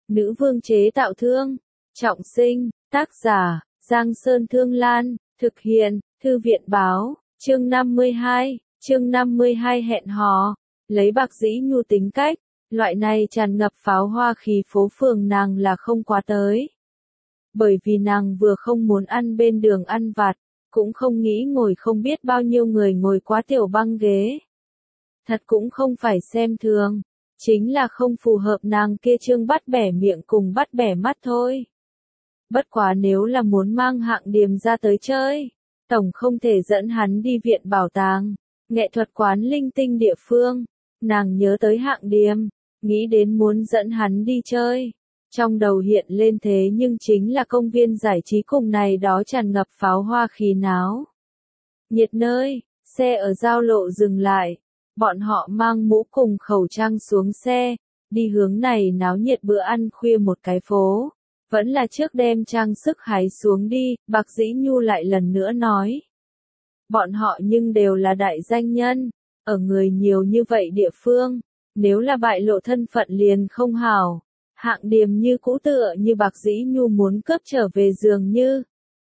Nữ vương chế tạo thương. Trọng sinh, tác giả, Giang Sơn Thương Lan, thực hiện, Thư viện báo, chương 52 hẹn hò, lấy Bạc Dĩ Nhu tính cách, loại này tràn ngập pháo hoa khí phố phường nàng là không quá tới. Bởi vì nàng vừa không muốn ăn bên đường ăn vặt, cũng không nghĩ ngồi không biết bao nhiêu người ngồi quá tiểu băng ghế. Thật cũng không phải xem thường, chính là không phù hợp nàng kia trương bắt bẻ miệng cùng bắt bẻ mắt thôi. Bất quá nếu là muốn mang Hạng Điềm ra tới chơi, tổng không thể dẫn hắn đi viện bảo tàng, nghệ thuật quán linh tinh địa phương. Nàng nhớ tới Hạng Điềm, nghĩ đến muốn dẫn hắn đi chơi. Trong đầu hiện lên thế nhưng chính là công viên giải trí cùng này đó tràn ngập pháo hoa khí náo nhiệt nơi, xe ở giao lộ dừng lại, bọn họ mang mũ cùng khẩu trang xuống xe, đi hướng này náo nhiệt bữa ăn khuya một cái phố. Vẫn là trước đem trang sức hái xuống đi, Bạc Dĩ Nhu lại lần nữa nói. Bọn họ nhưng đều là đại danh nhân, ở người nhiều như vậy địa phương, nếu là bại lộ thân phận liền không hảo. Hạng Điềm như cũ tựa như Bạc Dĩ Nhu muốn cướp trở về dường như.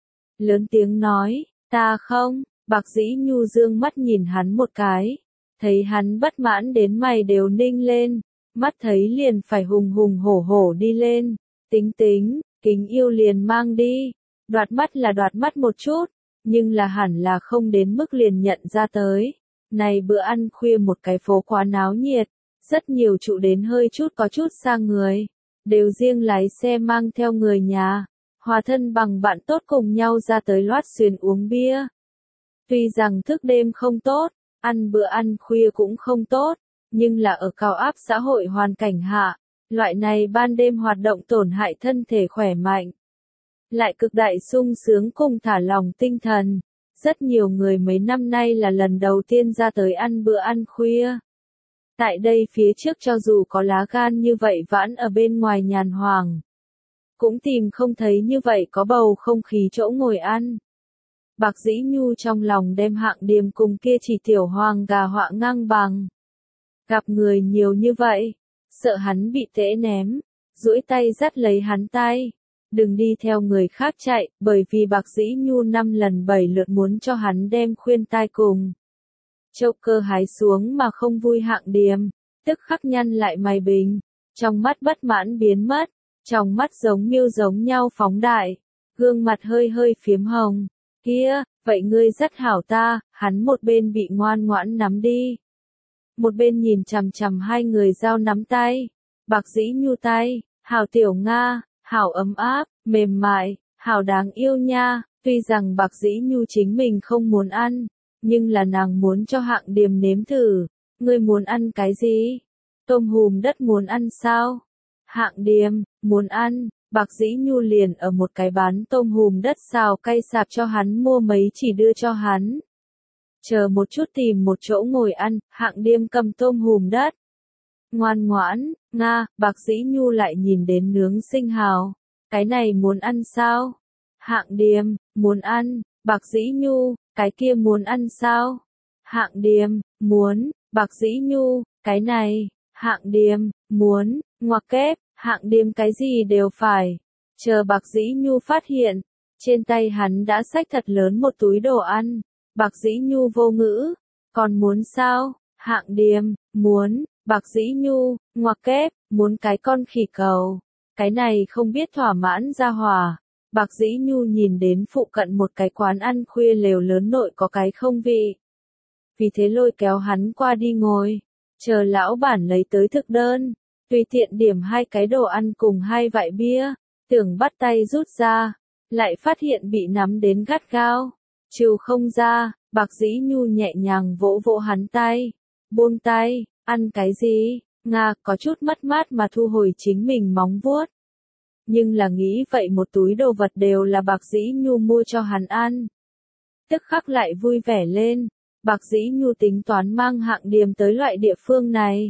Lớn tiếng nói, ta không, Bạc Dĩ Nhu dương mắt nhìn hắn một cái, thấy hắn bất mãn đến mày đều ninh lên, mắt thấy liền phải hùng hùng hổ hổ đi lên. Tính, kính yêu liền mang đi, đoạt mắt là đoạt mắt một chút, nhưng là hẳn là không đến mức liền nhận ra tới. Này bữa ăn khuya một cái phố quá náo nhiệt, rất nhiều trụ đến hơi chút có chút xa người, đều riêng lái xe mang theo người nhà, hòa thân bằng bạn tốt cùng nhau ra tới loát xuyền uống bia. Tuy rằng thức đêm không tốt, ăn bữa ăn khuya cũng không tốt, nhưng là ở cao áp xã hội hoàn cảnh hạ. Loại này ban đêm hoạt động tổn hại thân thể khỏe mạnh, lại cực đại sung sướng cùng thả lỏng tinh thần. Rất nhiều người mấy năm nay là lần đầu tiên ra tới ăn bữa ăn khuya. Tại đây phía trước cho dù có lá gan như vậy vãn ở bên ngoài nhàn hoàng, cũng tìm không thấy như vậy có bầu không khí chỗ ngồi ăn. Bạc Dĩ Nhu trong lòng đem Hạng Điềm cùng kia chỉ tiểu hoàng gà họa ngang bằng. Gặp người nhiều như vậy, sợ hắn bị tễ ném, duỗi tay dắt lấy hắn tay. Đừng đi theo người khác chạy, bởi vì Bạc Dĩ Nhu 5 lần 7 lượt muốn cho hắn đem khuyên tai cùng châu cơ hái xuống mà không vui. Hạng Điềm tức khắc nhăn lại mày bình, trong mắt bất mãn biến mất, trong mắt giống miêu giống nhau phóng đại, gương mặt hơi hơi phiếm hồng. Kia, vậy ngươi dắt hảo ta, hắn một bên bị ngoan ngoãn nắm đi. Một bên nhìn chằm chằm hai người giao nắm tay. Bạc Dĩ Nhu tay, hảo tiểu Nga, hảo ấm áp, mềm mại, hảo đáng yêu nha. Tuy rằng Bạc Dĩ Nhu chính mình không muốn ăn, nhưng là nàng muốn cho Hạng Điềm nếm thử. Ngươi muốn ăn cái gì? Tôm hùm đất muốn ăn sao? Hạng Điềm, muốn ăn. Bạc Dĩ Nhu liền ở một cái bán tôm hùm đất xào cay sạp cho hắn mua mấy chỉ đưa cho hắn. Chờ một chút tìm một chỗ ngồi ăn, Hạng Điềm cầm tôm hùm đất. Ngoan ngoãn, Nga, Bạc Dĩ Nhu lại nhìn đến nướng sinh hào. Cái này muốn ăn sao? Hạng Điềm, muốn ăn. Bạc Dĩ Nhu, cái kia muốn ăn sao? Hạng Điềm, muốn. Bạc Dĩ Nhu, cái này. Hạng Điềm, muốn. Ngoặc kép, Hạng Điềm cái gì đều phải. Chờ Bạc Dĩ Nhu phát hiện, trên tay hắn đã xách thật lớn một túi đồ ăn. Bạc Dĩ Nhu vô ngữ, còn muốn sao? Hạng Điềm, muốn. Bạc Dĩ Nhu, ngoặc kép, muốn cái con khỉ cầu. Cái này không biết thỏa mãn ra hỏa. Bạc Dĩ Nhu nhìn đến phụ cận một cái quán ăn khuya lều lớn nội có cái không vị. Vì thế lôi kéo hắn qua đi ngồi, chờ lão bản lấy tới thực đơn, tùy tiện điểm hai cái đồ ăn cùng hai vại bia, tưởng bắt tay rút ra, lại phát hiện bị nắm đến gắt gao, trừ không ra. Bạc Dĩ Nhu nhẹ nhàng vỗ vỗ hắn tay, buông tay. Ăn cái gì? Nga có chút mất mát mà thu hồi chính mình móng vuốt. Nhưng là nghĩ vậy một túi đồ vật đều là Bạc Dĩ Nhu mua cho hắn ăn. Tức khắc lại vui vẻ lên. Bạc Dĩ Nhu tính toán mang Hạng Điềm tới loại địa phương này.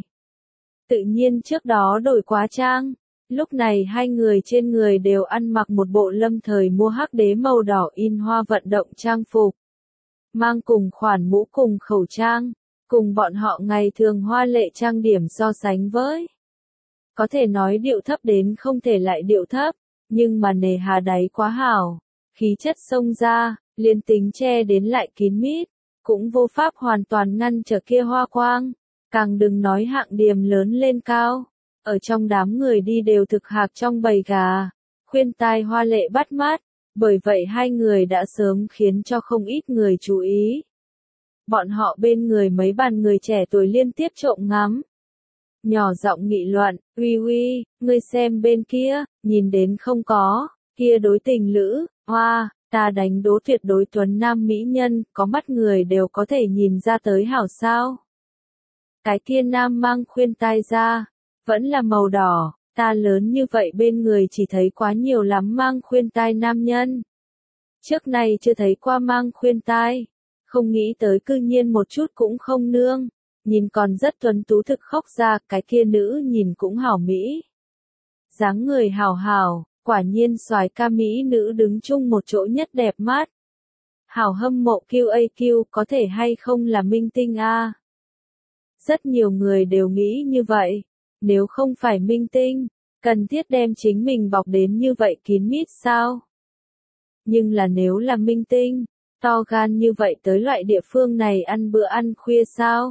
Tự nhiên trước đó đổi quá trang. Lúc này hai người trên người đều ăn mặc một bộ Lâm thời mua hắc đế màu đỏ in hoa vận động trang phục. Mang cùng khoản mũ cùng khẩu trang. Cùng bọn họ ngày thường hoa lệ trang điểm so sánh với. Có thể nói điệu thấp đến không thể lại điệu thấp, nhưng mà nề hà đáy quá hảo, khí chất xông ra, liên tính che đến lại kín mít, cũng vô pháp hoàn toàn ngăn trở kia hoa quang, càng đừng nói hạng điềm lớn lên cao, ở trong đám người đi đều thực hạc trong bầy gà, khuyên tai hoa lệ bắt mắt, bởi vậy hai người đã sớm khiến cho không ít người chú ý. Bọn họ bên người mấy bàn người trẻ tuổi liên tiếp trộm ngắm. Nhỏ giọng nghị luận, uy uy, ngươi xem bên kia, nhìn đến không có, kia đối tình lữ, hoa, ta đánh đố tuyệt đối tuấn nam mỹ nhân, có mắt người đều có thể nhìn ra tới hảo sao. Cái kia nam mang khuyên tai ra, vẫn là màu đỏ, ta lớn như vậy bên người chỉ thấy quá nhiều lắm mang khuyên tai nam nhân. Trước này chưa thấy qua mang khuyên tai, không nghĩ tới cư nhiên một chút cũng không nương. Nhìn còn rất tuấn tú thực khóc ra, cái kia nữ nhìn cũng hảo mỹ. Dáng người hảo hảo, quả nhiên soái ca mỹ nữ đứng chung một chỗ nhất đẹp mắt. Hảo hâm mộ QAQ có thể hay không là minh tinh a? Rất nhiều người đều nghĩ như vậy, nếu không phải minh tinh, cần thiết đem chính mình bọc đến như vậy kín mít sao? Nhưng là nếu là minh tinh, to gan như vậy tới loại địa phương này ăn bữa ăn khuya sao?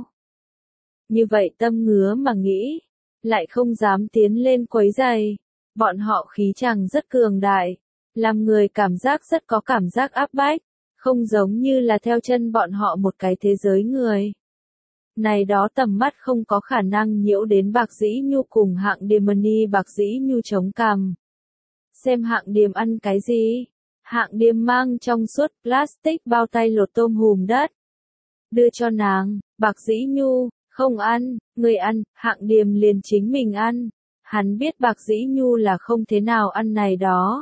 Như vậy tâm ngứa mà nghĩ, lại không dám tiến lên quấy giày, bọn họ khí chàng rất cường đại, làm người cảm giác rất có cảm giác áp bách, không giống như là theo chân bọn họ một cái thế giới người. Này đó tầm mắt không có khả năng nhiễu đến Bạc Dĩ Nhu cùng hạng điềm mani Bạc Dĩ Nhu chống cằm. Xem hạng điềm ăn cái gì? Hạng điềm mang trong suốt plastic bao tay lột tôm hùm đất. Đưa cho nàng, Bạc Dĩ Nhu, không ăn, người ăn, hạng điềm liền chính mình ăn. Hắn biết Bạc Dĩ Nhu là không thế nào ăn này đó.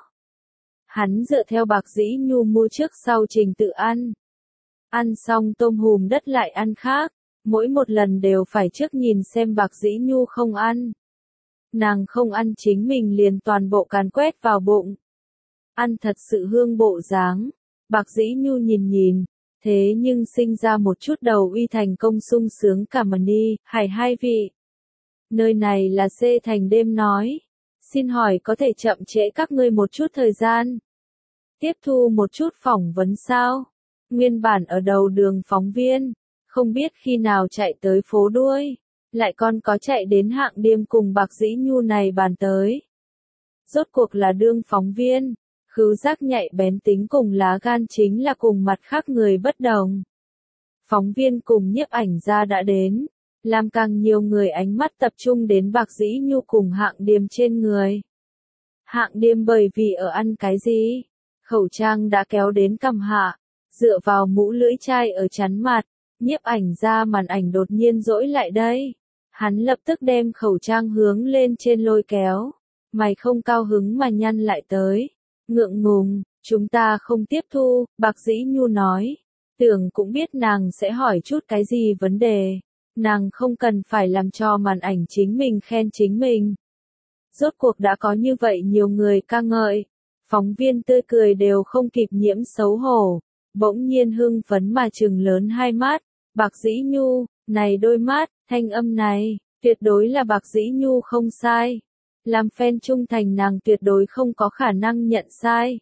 Hắn dựa theo Bạc Dĩ Nhu mua trước sau trình tự ăn. Ăn xong tôm hùm đất lại ăn khác, mỗi một lần đều phải trước nhìn xem Bạc Dĩ Nhu không ăn. Nàng không ăn chính mình liền toàn bộ càn quét vào bụng. Ăn thật sự hương bộ dáng. Bạc Dĩ Nhu nhìn nhìn, thế nhưng sinh ra một chút đầu uy thành công sung sướng cả mani, hải hai vị. Nơi này là C thành đêm nói. Xin hỏi có thể chậm trễ các ngươi một chút thời gian. Tiếp thu một chút phỏng vấn sao? Nguyên bản ở đầu đường phóng viên, không biết khi nào chạy tới phố đuôi, lại còn có chạy đến hạng điềm cùng Bạc Dĩ Nhu này bàn tới. Rốt cuộc là đương phóng viên, khứu giác nhạy bén tính cùng lá gan chính là cùng mặt khác người bất đồng. Phóng viên cùng nhiếp ảnh gia đã đến, làm càng nhiều người ánh mắt tập trung đến Bạc Dĩ Nhu cùng hạng điềm trên người. Hạng điềm bởi vì ở ăn cái gì? Khẩu trang đã kéo đến cằm hạ, dựa vào mũ lưỡi chai ở chắn mặt, nhiếp ảnh gia màn ảnh đột nhiên dỗi lại đây. Hắn lập tức đem khẩu trang hướng lên trên lôi kéo, mày không cao hứng mà nhăn lại tới. Ngượng ngùng, chúng ta không tiếp thu, Bạc Dĩ Nhu nói. Tưởng cũng biết nàng sẽ hỏi chút cái gì vấn đề. Nàng không cần phải làm cho màn ảnh chính mình khen chính mình. Rốt cuộc đã có như vậy nhiều người ca ngợi. Phóng viên tươi cười đều không kịp nhiễm xấu hổ. Bỗng nhiên hưng phấn mà trừng lớn hai mắt. Bạc Dĩ Nhu, này đôi mắt, thanh âm này, tuyệt đối là Bạc Dĩ Nhu không sai. Làm fan trung thành nàng tuyệt đối không có khả năng nhận sai.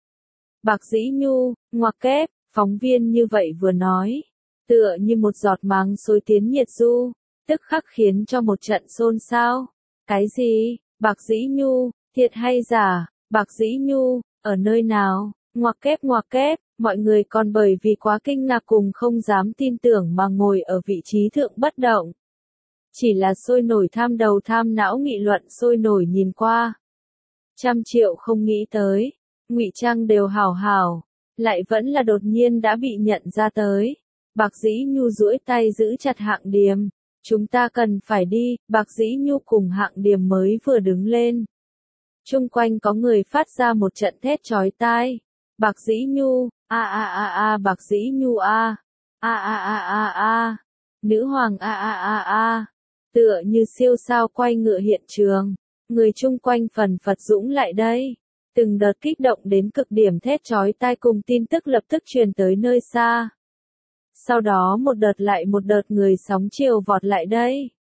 Bạc Dĩ Nhu, ngoặc kép, phóng viên như vậy vừa nói, tựa như một giọt máng xối tiến nhiệt du, tức khắc khiến cho một trận xôn xao. Cái gì? Bạc Dĩ Nhu, thiệt hay giả? Bạc Dĩ Nhu, ở nơi nào? Ngoặc kép, mọi người còn bởi vì quá kinh ngạc cùng không dám tin tưởng mà ngồi ở vị trí thượng bất động. Chỉ là sôi nổi tham đầu tham não nghị luận sôi nổi nhìn qua. 100.000.000 không nghĩ tới, ngụy trang đều hảo hảo, lại vẫn là đột nhiên đã bị nhận ra tới. Bạc Dĩ Nhu duỗi tay giữ chặt hạng điềm. Chúng ta cần phải đi, Bạc Dĩ Nhu cùng hạng điềm mới vừa đứng lên. Chung quanh có người phát ra một trận thét chói tai. Bạc Dĩ Nhu, Bạc Dĩ Nhu nữ hoàng tựa như siêu sao quay ngựa hiện trường, người chung quanh phần phật dũng lại đây. Từng đợt kích động đến cực điểm thét chói tai cùng tin tức lập tức truyền tới nơi xa. Sau đó một đợt lại một đợt người sóng chiều vọt lại đây.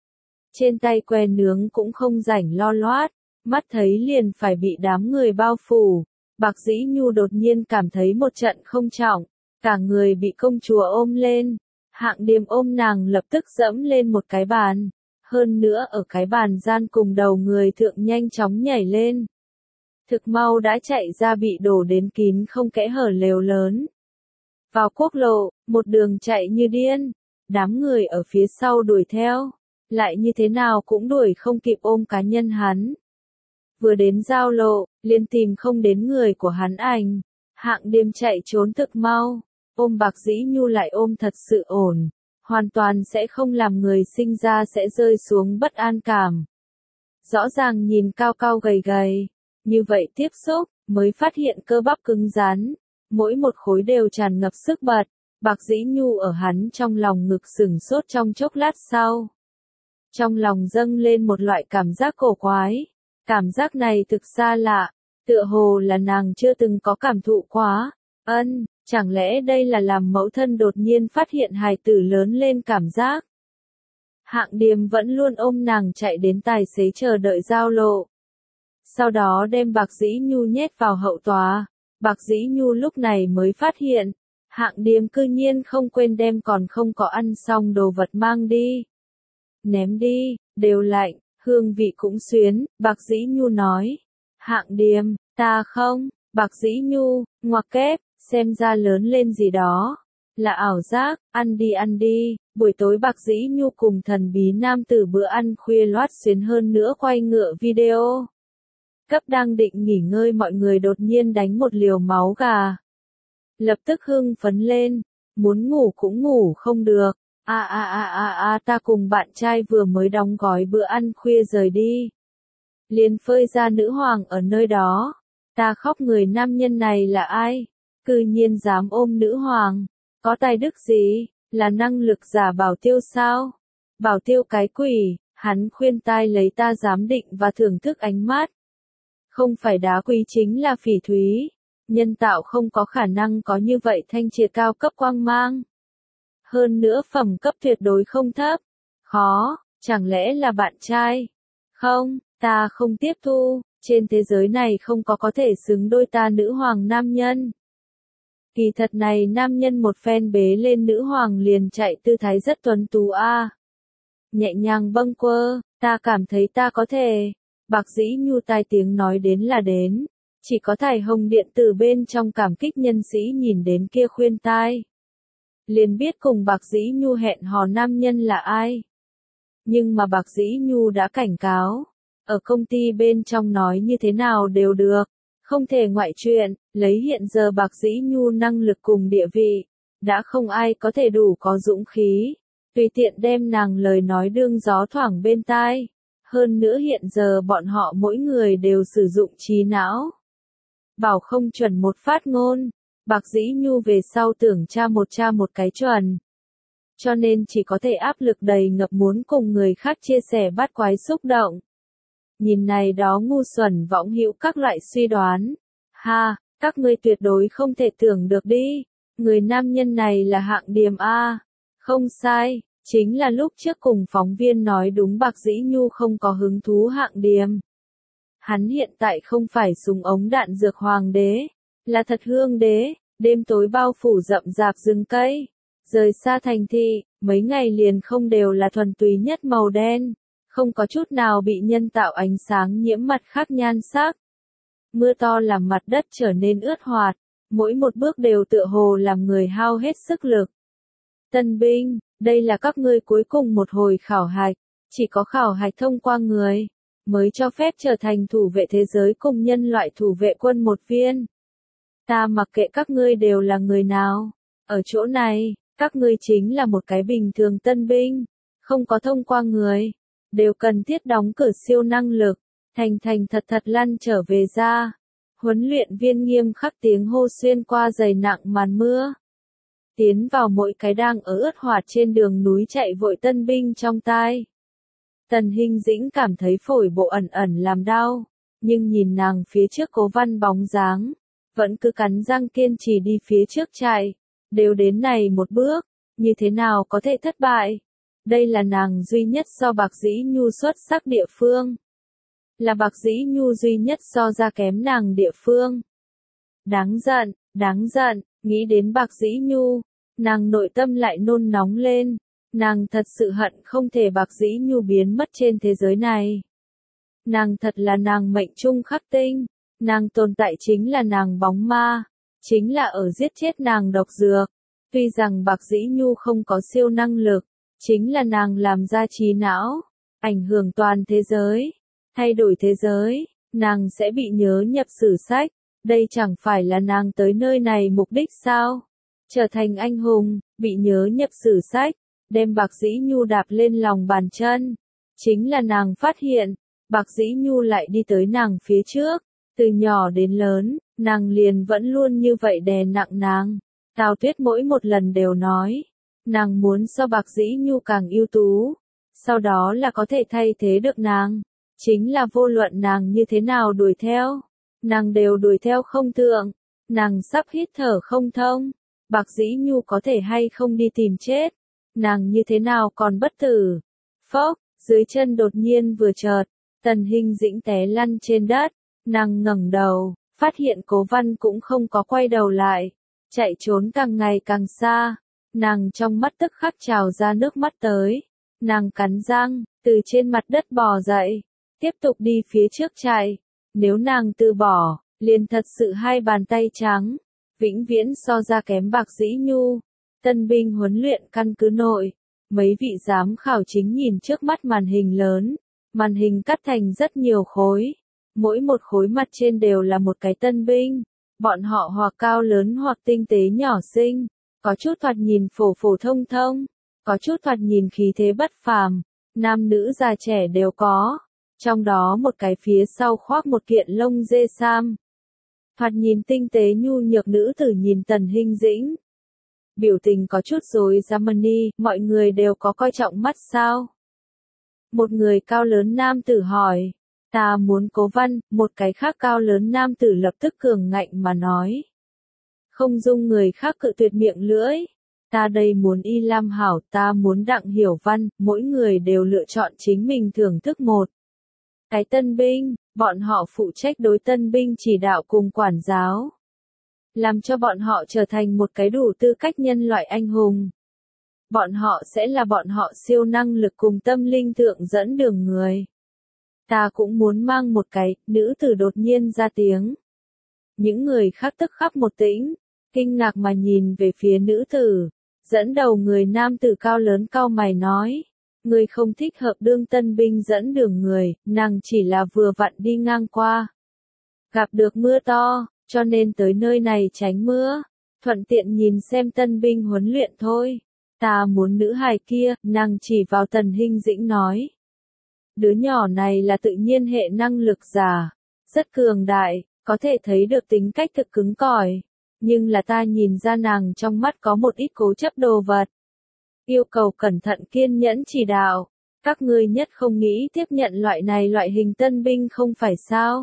trên tay que nướng cũng không rảnh lo loát, mắt thấy liền phải bị đám người bao phủ. Bạc Dĩ Nhu đột nhiên cảm thấy một trận không trọng, cả người bị công chúa ôm lên. Hạng Điềm ôm nàng lập tức dẫm lên một cái bàn, hơn nữa ở cái bàn gian cùng đầu người thượng nhanh chóng nhảy lên. Thực mau đã chạy ra bị đổ đến kín không kẽ hở lều lớn. Vào quốc lộ, một đường chạy như điên, đám người ở phía sau đuổi theo, lại như thế nào cũng đuổi không kịp ôm cá nhân hắn. Vừa đến giao lộ, liền tìm không đến người của hắn ảnh. Hạng Điềm chạy trốn thực mau, ôm Bạc Dĩ Nhu lại ôm thật sự ổn, hoàn toàn sẽ không làm người sinh ra sẽ rơi xuống bất an cảm. Rõ ràng nhìn cao cao gầy gầy, như vậy tiếp xúc, mới phát hiện cơ bắp cứng rắn, mỗi một khối đều tràn ngập sức bật. Bạc Dĩ Nhu ở hắn trong lòng ngực sửng sốt trong chốc lát sau. Trong lòng dâng lên một loại cảm giác cổ quái, cảm giác này thực xa lạ, tựa hồ là nàng chưa từng có cảm thụ quá. Chẳng lẽ đây là làm mẫu thân đột nhiên phát hiện hài tử lớn lên cảm giác. Hạng Điềm vẫn luôn ôm nàng chạy đến tài xế chờ đợi giao lộ. Sau đó đem Bạc Dĩ Nhu nhét vào hậu tòa. Bạc Dĩ Nhu lúc này mới phát hiện, Hạng Điềm cư nhiên không quên đem còn không có ăn xong đồ vật mang đi. Ném đi, đều lạnh, hương vị cũng xuyến, Bạc Dĩ Nhu nói. Hạng Điềm, ta không, Bạc Dĩ Nhu, ngoặc kép, xem ra lớn lên gì đó. Là ảo giác, ăn đi. Buổi tối Bạc Dĩ Nhu cùng thần bí nam tử bữa ăn khuya loát xuyến hơn nữa quay ngựa video. Cấp đang định nghỉ ngơi mọi người đột nhiên đánh một liều máu gà. Lập tức hưng phấn lên, muốn ngủ cũng ngủ không được. Ta cùng bạn trai vừa mới đóng gói bữa ăn khuya rời đi. Liền phơi ra nữ hoàng ở nơi đó. Ta khóc người nam nhân này là ai? Cư nhiên dám ôm nữ hoàng. Có tài đức gì? Là năng lực giả bảo tiêu sao? Bảo tiêu cái quỷ, hắn khuyên tai lấy ta giám định và thưởng thức ánh mắt. Không phải đá quý chính là phỉ thúy. Nhân tạo không có khả năng có như vậy thanh triệt cao cấp quang mang. Hơn nữa phẩm cấp tuyệt đối không thấp. Khó, chẳng lẽ là bạn trai? Không, ta không tiếp thu, trên thế giới này không có thể xứng đôi ta nữ hoàng nam nhân. Kỳ thật này nam nhân một phen bế lên nữ hoàng liền chạy tư thái rất tuấn tú a. Nhẹ nhàng bâng quơ, ta cảm thấy ta có thể. Bạc Dĩ Nhu tai tiếng nói đến là đến. Chỉ có thải hồng điện tử bên trong cảm kích nhân sĩ nhìn đến kia khuyên tai. Liền biết cùng Bạc Dĩ Nhu hẹn hò nam nhân là ai. Nhưng mà Bạc Dĩ Nhu đã cảnh cáo. Ở công ty bên trong nói như thế nào đều được. Không thể ngoại chuyện, lấy hiện giờ Bạc Dĩ Nhu năng lực cùng địa vị. Đã không ai có thể đủ có dũng khí. Tùy tiện đem nàng lời nói đương gió thoảng bên tai. Hơn nữa hiện giờ bọn họ mỗi người đều sử dụng trí não. Bảo không chuẩn một phát ngôn. Bạc Dĩ Nhu về sau tưởng tra một cái chuẩn. Cho nên chỉ có thể áp lực đầy ngập muốn cùng người khác chia sẻ bát quái xúc động. Nhìn này đó ngu xuẩn võng hữu các loại suy đoán. Ha, các ngươi tuyệt đối không thể tưởng được đi. Người nam nhân này là Hạng Điềm a. Không sai, chính là lúc trước cùng phóng viên nói đúng Bạc Dĩ Nhu không có hứng thú Hạng Điềm. Hắn hiện tại không phải súng ống đạn dược hoàng đế, là thật hương đế, đêm tối bao phủ rậm rạp rừng cây. Rời xa thành thị, mấy ngày liền không đều là thuần túy nhất màu đen, không có chút nào bị nhân tạo ánh sáng nhiễm mặt khác nhan sắc. Mưa to làm mặt đất trở nên ướt hoạt, mỗi một bước đều tựa hồ làm người hao hết sức lực. Tân binh, đây là các ngươi cuối cùng một hồi khảo hạch, chỉ có khảo hạch thông qua người, mới cho phép trở thành thủ vệ thế giới cùng nhân loại thủ vệ quân một viên. Ta mặc kệ các ngươi đều là người nào, ở chỗ này, các ngươi chính là một cái bình thường tân binh, không có thông qua người, đều cần thiết đóng cửa siêu năng lực, thành thật lăn trở về ra. Huấn luyện viên nghiêm khắc tiếng hô xuyên qua dày nặng màn mưa. Tiến vào mỗi cái đang ở ướt hoạt trên đường núi chạy vội tân binh trong tai. Tần Hinh Dĩnh cảm thấy phổi bộ ẩn làm đau, nhưng nhìn nàng phía trước Cố Văn bóng dáng, vẫn cứ cắn răng kiên trì đi phía trước chạy, đều đến này một bước, như thế nào có thể thất bại. Đây là nàng duy nhất so Bạc Dĩ Nhu xuất sắc địa phương. Là Bạc Dĩ Nhu duy nhất so ra kém nàng địa phương. Đáng giận, nghĩ đến Bạc Dĩ Nhu, nàng nội tâm lại nôn nóng lên. Nàng thật sự hận không thể Bạc Dĩ Nhu biến mất trên thế giới này. Nàng thật là nàng mệnh trung khắc tinh, nàng tồn tại chính là nàng bóng ma, chính là ở giết chết nàng độc dược. Tuy rằng Bạc Dĩ Nhu không có siêu năng lực, chính là nàng làm ra trí não, ảnh hưởng toàn thế giới, thay đổi thế giới, nàng sẽ bị nhớ nhập sử sách. Đây chẳng phải là nàng tới nơi này mục đích sao? Trở thành anh hùng, bị nhớ nhập sử sách, đem Bạc Dĩ Nhu đạp lên lòng bàn chân. Chính là nàng phát hiện, Bạc Dĩ Nhu lại đi tới nàng phía trước, từ nhỏ đến lớn, nàng liền vẫn luôn như vậy đè nặng nàng. Tào Tuyết mỗi một lần đều nói, nàng muốn so Bạc Dĩ Nhu càng ưu tú, sau đó là có thể thay thế được nàng. Chính là vô luận nàng như thế nào đuổi theo, nàng đều đuổi theo không thượng, nàng sắp hít thở không thông. Bạc Dĩ Nhu có thể hay không đi tìm chết, nàng như thế nào còn bất tử. Phốc, dưới chân đột nhiên vừa chợt, Tần Hinh Dĩnh té lăn trên đất, nàng ngẩng đầu, phát hiện Cố Văn cũng không có quay đầu lại, chạy trốn càng ngày càng xa, nàng trong mắt tức khắc trào ra nước mắt tới, nàng cắn răng, từ trên mặt đất bò dậy, tiếp tục đi phía trước chạy, nếu nàng từ bỏ, liền thật sự hai bàn tay trắng, vĩnh viễn so ra kém Bạc Dĩ Nhu. Tân binh huấn luyện căn cứ nội, mấy vị giám khảo chính nhìn trước mắt màn hình lớn, màn hình cắt thành rất nhiều khối, mỗi một khối mặt trên đều là một cái tân binh, bọn họ hoặc cao lớn hoặc tinh tế nhỏ xinh, có chút thoạt nhìn phổ phổ thông thông, có chút thoạt nhìn khí thế bất phàm, nam nữ già trẻ đều có, trong đó một cái phía sau khoác một kiện lông dê sam. Thoạt nhìn tinh tế nhu nhược nữ tử nhìn Tần Hinh Dĩnh. Biểu tình có chút rối rắm. Mọi người đều có coi trọng mắt sao? Một người cao lớn nam tử hỏi. Ta muốn Cố Văn, một cái khác cao lớn nam tử lập tức cường ngạnh mà nói. Không dung người khác cự tuyệt miệng lưỡi. Ta đây muốn Y Lam Hảo, ta muốn Đặng Hiểu Văn, mỗi người đều lựa chọn chính mình thưởng thức một. Cái tân binh, bọn họ phụ trách đối tân binh chỉ đạo cùng quản giáo. Làm cho bọn họ trở thành một cái đủ tư cách nhân loại anh hùng. Bọn họ sẽ là bọn họ siêu năng lực cùng tâm linh thượng dẫn đường người. Ta cũng muốn mang một cái, nữ tử đột nhiên ra tiếng. Những người khác tức khắc một tĩnh, kinh ngạc mà nhìn về phía nữ tử. Dẫn đầu người nam tử cao lớn cau mày nói. Người không thích hợp đương tân binh dẫn đường người, nàng chỉ là vừa vặn đi ngang qua. Gặp được mưa to, cho nên tới nơi này tránh mưa, thuận tiện nhìn xem tân binh huấn luyện thôi. Ta muốn nữ hài kia, nàng chỉ vào Tần Hinh Dĩnh nói. Đứa nhỏ này là tự nhiên hệ năng lực giả, rất cường đại, có thể thấy được tính cách thực cứng cỏi, nhưng là ta nhìn ra nàng trong mắt có một ít cố chấp đồ vật. Yêu cầu cẩn thận kiên nhẫn chỉ đạo, các ngươi nhất không nghĩ tiếp nhận loại này loại hình tân binh không phải sao?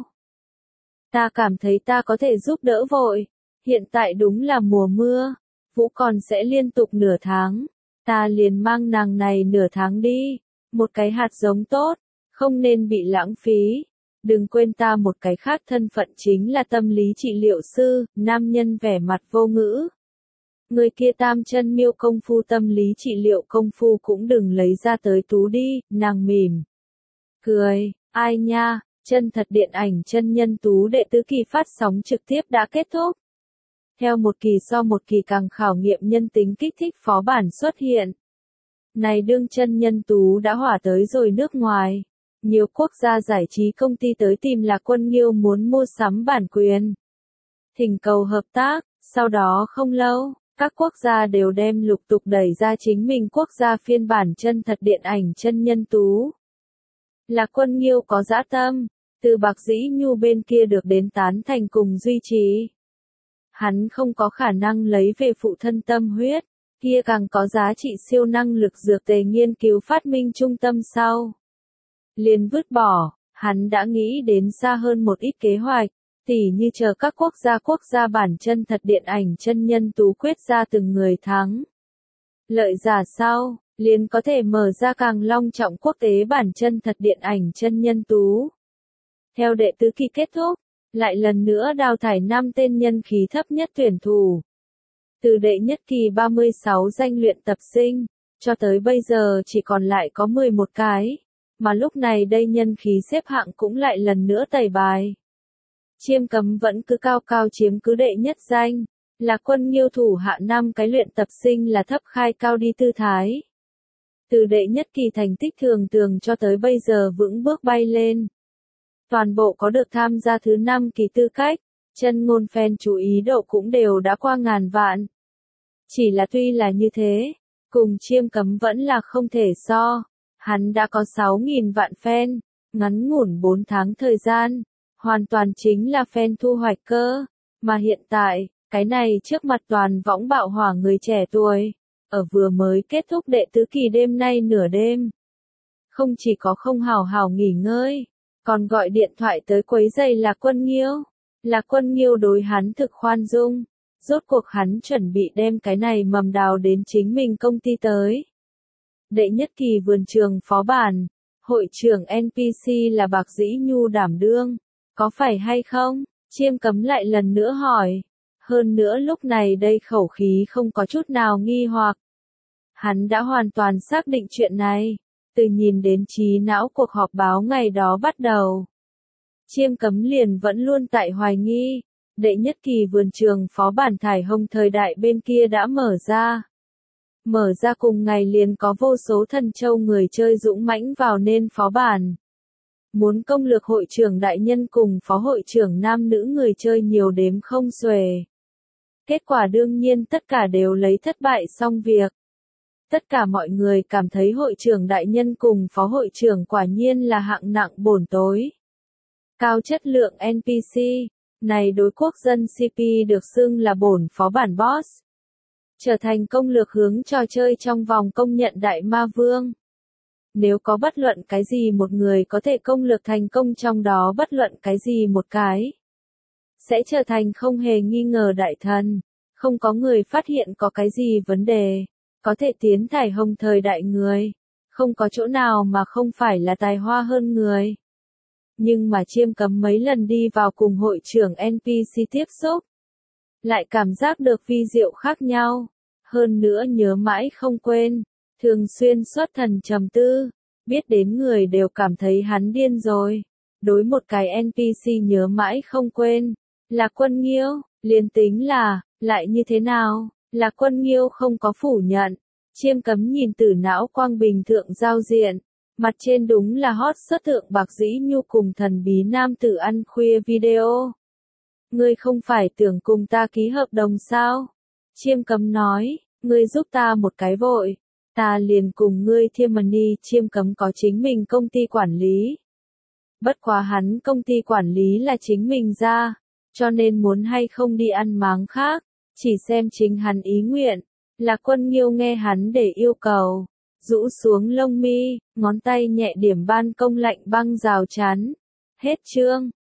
Ta cảm thấy ta có thể giúp đỡ vội, hiện tại đúng là mùa mưa, vũ còn sẽ liên tục nửa tháng, ta liền mang nàng này nửa tháng đi, một cái hạt giống tốt, không nên bị lãng phí. Đừng quên ta một cái khác thân phận chính là tâm lý trị liệu sư, nam nhân vẻ mặt vô ngữ. Người kia tam chân miêu công phu tâm lý trị liệu công phu cũng đừng lấy ra tới tú đi, nàng mỉm. Cười, ai nha, chân thật điện ảnh chân nhân tú đệ tứ kỳ phát sóng trực tiếp đã kết thúc. Theo một kỳ so một kỳ càng khảo nghiệm nhân tính kích thích phó bản xuất hiện. Này đương chân nhân tú đã hỏa tới rồi nước ngoài. Nhiều quốc gia giải trí công ty tới tìm Lạc Quân Nghiêu muốn mua sắm bản quyền. Thỉnh cầu hợp tác, sau đó không lâu, các quốc gia đều đem lục tục đẩy ra chính mình quốc gia phiên bản chân thật điện ảnh chân nhân tú. Lạc Quân Nghiêu có dã tâm, từ Bạc Dĩ Nhu bên kia được đến tán thành cùng duy trì. Hắn không có khả năng lấy về phụ thân tâm huyết, kia càng có giá trị siêu năng lực dược tề nghiên cứu phát minh trung tâm sau. Liền vứt bỏ, hắn đã nghĩ đến xa hơn một ít kế hoạch, tỉ như chờ các quốc gia bản chân thật điện ảnh chân nhân tú quyết ra từng người thắng. Lợi giả sau, liền có thể mở ra càng long trọng quốc tế bản chân thật điện ảnh chân nhân tú. Theo đệ tứ kỳ kết thúc, lại lần nữa đào thải 5 tên nhân khí thấp nhất tuyển thủ. Từ đệ nhất kỳ 36 danh luyện tập sinh, cho tới bây giờ chỉ còn lại có 11 cái, mà lúc này đây nhân khí xếp hạng cũng lại lần nữa tẩy bài. Chiêm Cấm vẫn cứ cao cao chiếm cứ đệ nhất danh, là Quân Nghiêu thủ hạ 5 cái luyện tập sinh là thấp khai cao đi tư thái. Từ đệ nhất kỳ thành tích thường tường cho tới bây giờ vững bước bay lên. Toàn bộ có được tham gia thứ 5 kỳ tư cách, chân ngôn fan chú ý độ cũng đều đã qua ngàn vạn. Chỉ là tuy là như thế, cùng Chiêm Cấm vẫn là không thể so. Hắn đã có 6.000 vạn fan, ngắn ngủn 4 tháng thời gian, hoàn toàn chính là fan thu hoạch cơ. Mà hiện tại, cái này trước mặt toàn võng bạo hỏa người trẻ tuổi, ở vừa mới kết thúc đệ tứ kỳ đêm nay nửa đêm. Không chỉ có không hào hào nghỉ ngơi, còn gọi điện thoại tới quấy giày Lạc Quân Nghiêu. Lạc Quân Nghiêu đối hắn thực khoan dung, rốt cuộc hắn chuẩn bị đem cái này mầm đào đến chính mình công ty tới. Đệ nhất kỳ vườn trường phó bản, hội trưởng NPC là Bạc Dĩ Nhu đảm đương, có phải hay không? Chiêm Cấm lại lần nữa hỏi. Hơn nữa lúc này đây khẩu khí không có chút nào nghi hoặc. Hắn đã hoàn toàn xác định chuyện này, từ nhìn đến trí não cuộc họp báo ngày đó bắt đầu. Chiêm Cấm liền vẫn luôn tại hoài nghi, đệ nhất kỳ vườn trường phó bản thải hồng thời đại bên kia đã mở ra. Mở ra cùng ngày liền có vô số thần châu người chơi dũng mãnh vào nên phó bản. Muốn công lược hội trưởng đại nhân cùng phó hội trưởng nam nữ người chơi nhiều đếm không xuể. Kết quả đương nhiên tất cả đều lấy thất bại xong việc. Tất cả mọi người cảm thấy hội trưởng đại nhân cùng phó hội trưởng quả nhiên là hạng nặng bổn tối. Cao chất lượng NPC, này đối quốc dân CP được xưng là bổn phó bản boss. Trở thành công lược hướng trò chơi trong vòng công nhận đại ma vương. Nếu có bất luận cái gì một người có thể công lược thành công trong đó bất luận cái gì một cái, sẽ trở thành không hề nghi ngờ đại thần. Không có người phát hiện có cái gì vấn đề, có thể tiến thải hồng thời đại người. Không có chỗ nào mà không phải là tài hoa hơn người. Nhưng mà Chiêm Cấm mấy lần đi vào cùng hội trưởng NPC tiếp xúc, lại cảm giác được vi diệu khác nhau. Hơn nữa nhớ mãi không quên, thường xuyên xuất thần trầm tư, biết đến người đều cảm thấy hắn điên rồi. Đối một cái NPC nhớ mãi không quên, là Quân Nghiêu, liền tính là, lại như thế nào, là Quân Nghiêu không có phủ nhận. Chiêm Cấm nhìn Tử Não quang bình thượng giao diện, mặt trên đúng là hot xuất thượng Bạc Dĩ Nhu cùng thần bí nam tử ăn khuya video. Ngươi không phải tưởng cùng ta ký hợp đồng sao? Chiêm Cấm nói, ngươi giúp ta một cái vội, ta liền cùng ngươi thiêm money. Chiêm Cấm có chính mình công ty quản lý. Bất quá hắn công ty quản lý là chính mình ra, cho nên muốn hay không đi ăn máng khác, chỉ xem chính hắn ý nguyện. Là Quân Nghiêu nghe hắn để yêu cầu, rũ xuống lông mi, ngón tay nhẹ điểm ban công lạnh băng rào chắn. Hết chương.